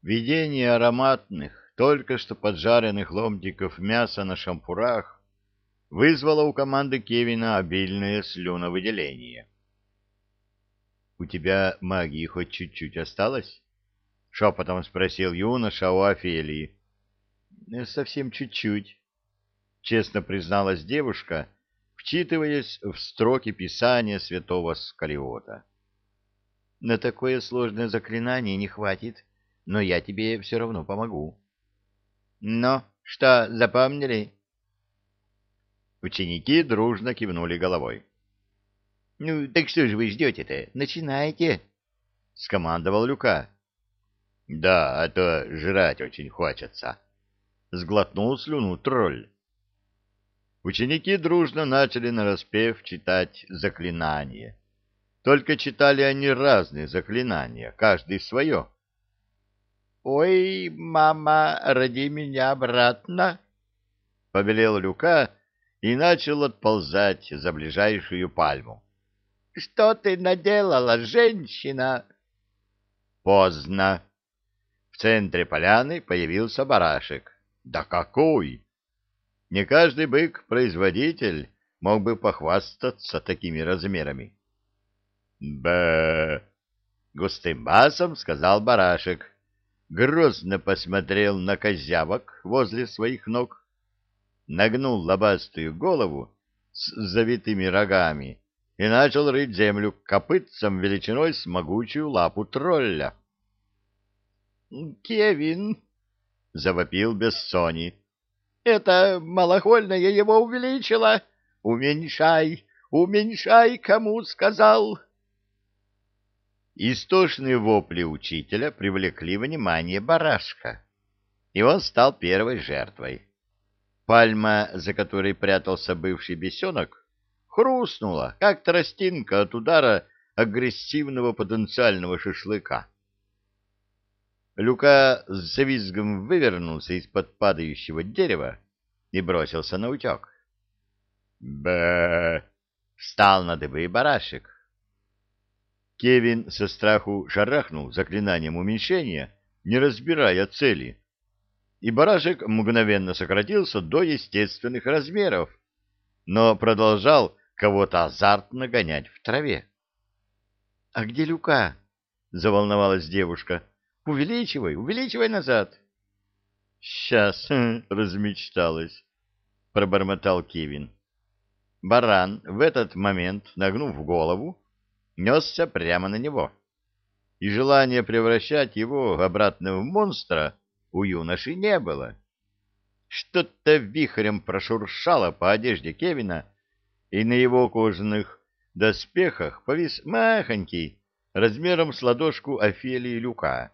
Видение ароматных, только что поджаренных ломтиков мяса на шампурах вызвало у команды Кевина обильное слюновыделение. — У тебя магии хоть чуть-чуть осталось? — шепотом спросил юноша у Офелии. — Совсем чуть-чуть, — честно призналась девушка, вчитываясь в строки писания святого Скалиота. — На такое сложное заклинание не хватит, но я тебе все равно помогу. — Ну, что, запомнили? Ученики дружно кивнули головой. — Ну, так что же вы ждете-то? Начинайте! — скомандовал Люка. — Да, а то жрать очень хочется. — сглотнул слюну тролль. Ученики дружно начали нараспев читать заклинания. Только читали они разные заклинания, каждый свое. «Ой, мама, роди меня обратно!» — побелел Люка и начал отползать за ближайшую пальму. «Что ты наделала, женщина?» Поздно. В центре поляны появился барашек. Да какой! Не каждый бык-производитель мог бы похвастаться такими размерами. «Бэ!» — густым басом сказал барашек. Грозно посмотрел на козявок возле своих ног, нагнул лобастую голову с завитыми рогами и начал рыть землю копытцем величиной с могучую лапу тролля. «Кевин!» — завопил Бессони. «Это малохольное его увеличило! Уменьшай! Уменьшай, кому сказал!» Истошные вопли учителя привлекли внимание барашка, и он стал первой жертвой. Пальма, за которой прятался бывший бесенок, хрустнула, как тростинка от удара агрессивного потенциального шашлыка. Люка с визгом вывернулся из-под падающего дерева и бросился на утек. «Бэ!» — встал на дыбы барашек. Кевин со страху шарахнул заклинанием уменьшения, не разбирая цели, и барашек мгновенно сократился до естественных размеров, но продолжал кого-то азартно гонять в траве. — А где Люка? — заволновалась девушка. — Увеличивай, увеличивай назад. — Сейчас, размечталась, — пробормотал Кевин. Баран в этот момент, нагнув голову, несся прямо на него, и желания превращать его обратно в монстра у юноши не было. Что-то вихрем прошуршало по одежде Кевина, и на его кожаных доспехах повис махонький, размером с ладошку Офелии Люка.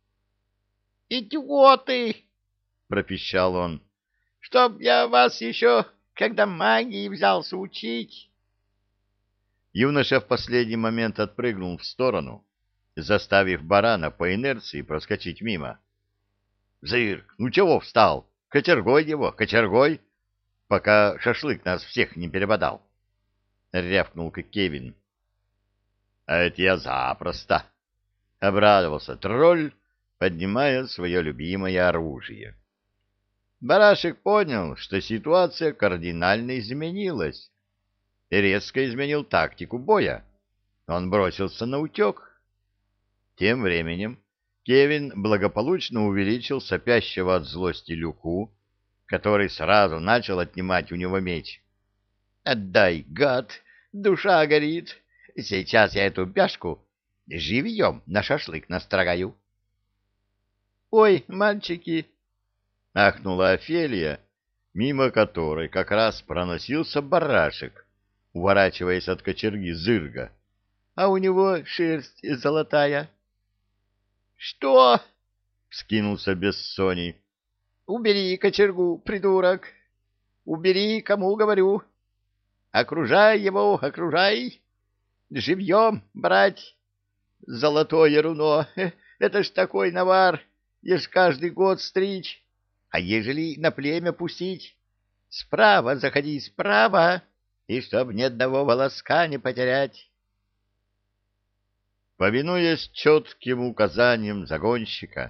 «Идиоты!» — пропищал он. «Чтоб я вас еще, когда магии взялся учить!» Юноша в последний момент отпрыгнул в сторону, заставив барана по инерции проскочить мимо. — Зырк, ну чего встал? Кочергой его, кочергой, пока шашлык нас всех не перебодал! — рявкнул Кевин. — А это я запросто! — обрадовался тролль, поднимая свое любимое оружие. Барашек понял, что ситуация кардинально изменилась, и резко изменил тактику боя. Он бросился на утек. Тем временем Кевин благополучно увеличил сопящего от злости Люку, который сразу начал отнимать у него меч. «Отдай, гад! Душа горит! Сейчас я эту бяшку живьем на шашлык настрогаю!» «Ой, мальчики!» — ахнула Офелия, мимо которой как раз проносился барашек, уворачиваясь от кочерги Зырга, а у него шерсть золотая. — Что? — вскинулся Бессоний. — Убери кочергу, придурок! Убери, кому говорю! Окружай его, окружай! Живьем брать! Золотое руно! Это ж такой навар! Ешь каждый год стричь! А ежели на племя пустить? Справа заходи, справа! И чтоб ни одного волоска не потерять. Повинуясь четким указаниям загонщика,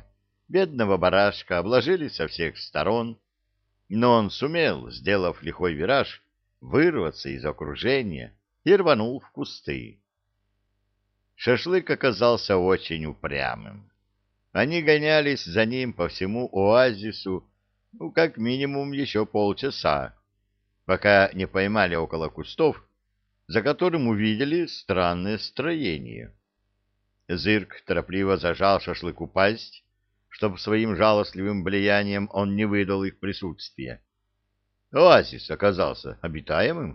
Бедного барашка обложили со всех сторон, но он сумел, сделав лихой вираж, вырваться из окружения и рванул в кусты. Шашлык оказался очень упрямым. Они гонялись за ним по всему оазису, как минимум еще полчаса, пока не поймали около кустов, за которым увидели странное строение. Зырк торопливо зажал шашлыку пасть, чтобы своим жалостливым влиянием он не выдал их присутствие. Оазис оказался обитаемым.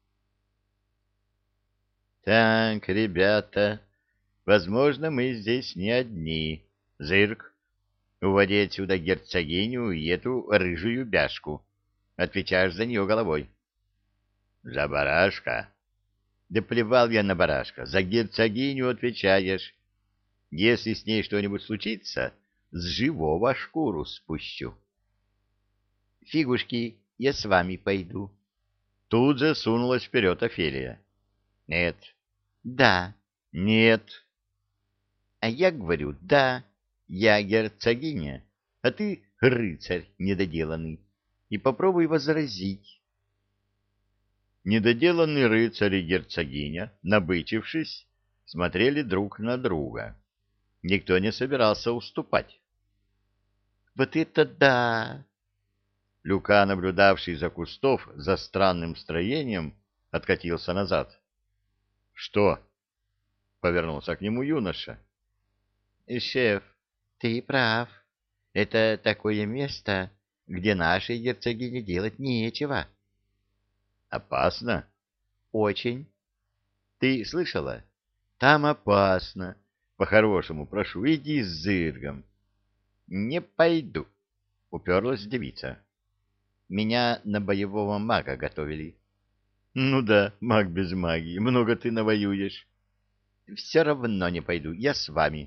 «Так, ребята, возможно, мы здесь не одни. Зырк, уводи отсюда герцогиню и эту рыжую бяшку. Отвечаешь за нее головой». «За барашка?» «Да плевал я на барашка. За герцогиню отвечаешь. Если с ней что-нибудь случится, с живого шкуру спущу». «Фигушки, я с вами пойду». Тут же сунулась вперед Офелия. «Нет». «Да». «Нет». «А я говорю, да, я герцогиня, а ты рыцарь недоделанный, и попробуй возразить». Недоделанный рыцарь и герцогиня, набычившись, смотрели друг на друга. Никто не собирался уступать. «Вот это да!» Люка, наблюдавший за кустов за странным строением, откатился назад. «Что?» — повернулся к нему юноша. «Шеф, ты прав. Это такое место, где нашей герцогине делать нечего». «Опасно?» «Очень. Ты слышала? Там опасно. По-хорошему, прошу, иди с Зыргом». «Не пойду», — уперлась девица. «Меня на боевого мага готовили». «Ну да, маг без магии. Много ты навоюешь». «Все равно не пойду. Я с вами».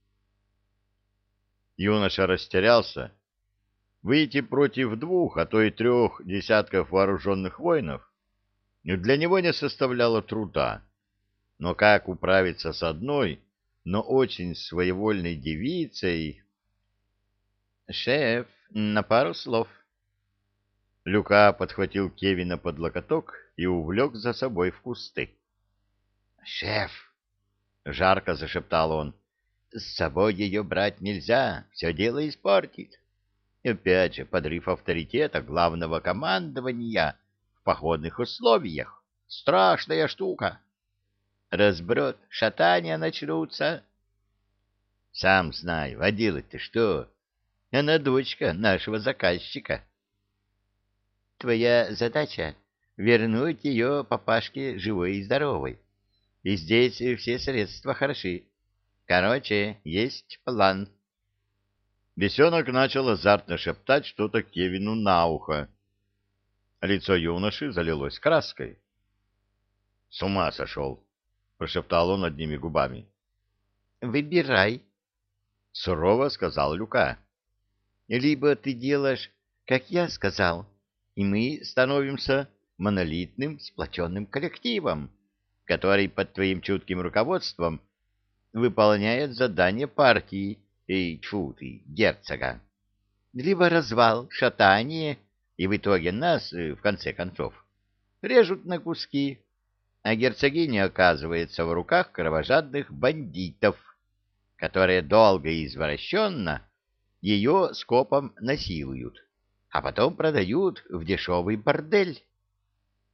Юноша растерялся. Выйти против 2, а то и 3 десятков вооруженных воинов для него не составляло труда. Но как управиться с одной, но очень своевольной девицей? «Шеф, на пару слов». Люка подхватил Кевина под локоток и увлек за собой в кусты. «Шеф!» — жарко зашептал он. «С собой ее брать нельзя, все дело испортит. И опять же, подрыв авторитета главного командования в походных условиях. Страшная штука. Разброд, шатания начнутся». «Сам знаю, а делать-то что? Она дочка нашего заказчика». «Твоя задача — вернуть ее папашке живой и здоровой. И здесь все средства хороши. Короче, есть план». Бесенок начал азартно шептать что-то Кевину на ухо. Лицо юноши залилось краской. «С ума сошел!» — прошептал он одними губами. «Выбирай», — сурово сказал Люка. «Либо ты делаешь, как я сказал, и мы становимся монолитным сплоченным коллективом, который под твоим чутким руководством выполняет задания партии и, тьфу ты, герцога. Либо развал, шатание, и в итоге нас, в конце концов, режут на куски, а герцогиня оказывается в руках кровожадных бандитов, которые долго и извращенно ее скопом насилуют, а потом продают в дешевый бордель.